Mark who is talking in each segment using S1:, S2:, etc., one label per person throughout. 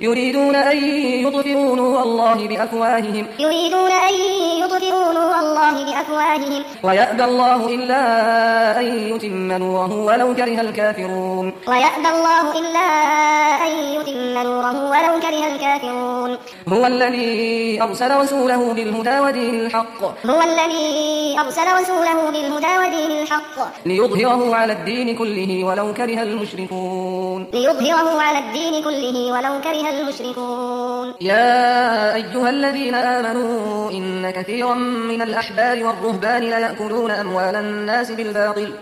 S1: يريدون أن يطفئوا نور الله بأفواههم ويأبى الله إلا أن يتم نوره ولو كره الكافرون هو الذي أرسل رسوله بالهدى ودين الحق ليظهره على الدين كله ولو كره المشركون يا أيها الذين آمنوا إن كثيرا من الأحبار والرهبان ليأكلون أموال الناس بالباطل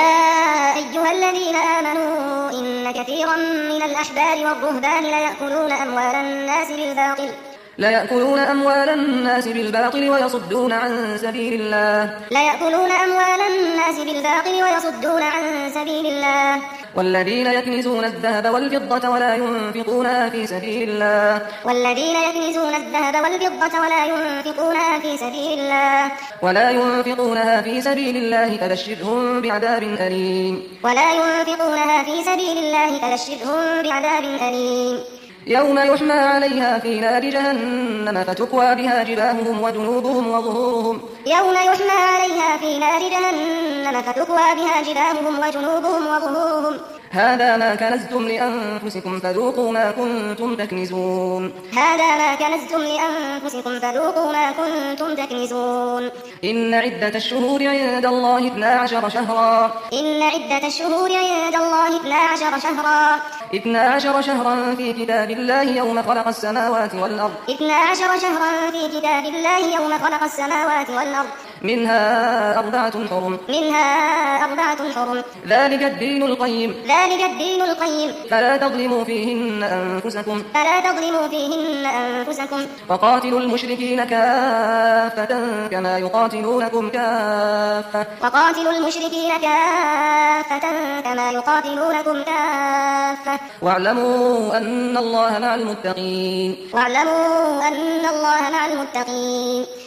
S1: ويصدون عن سبيل الله والذين يكنزون الذهب والفضة ولا ينفقونها في سبيل الله فبشرهم بعذاب أليم يوم يحمى عليها في نار جهنم فتكوى بها جباههم وجنوبهم وظهورهم هذا ما كنزتم لأنفسكم فذوقوا ما كنتم تكنزون إن عدة الشهور عند الله 12 شهرا في كتاب الله يوم خلق السماوات والأرض منها أربعة حرم ذلك الدين القيم فلا تظلموا فيهن أنفسكم وقاتلوا المشركين كافة كما يقاتلونكم كافة واعلموا أن الله مع المتقين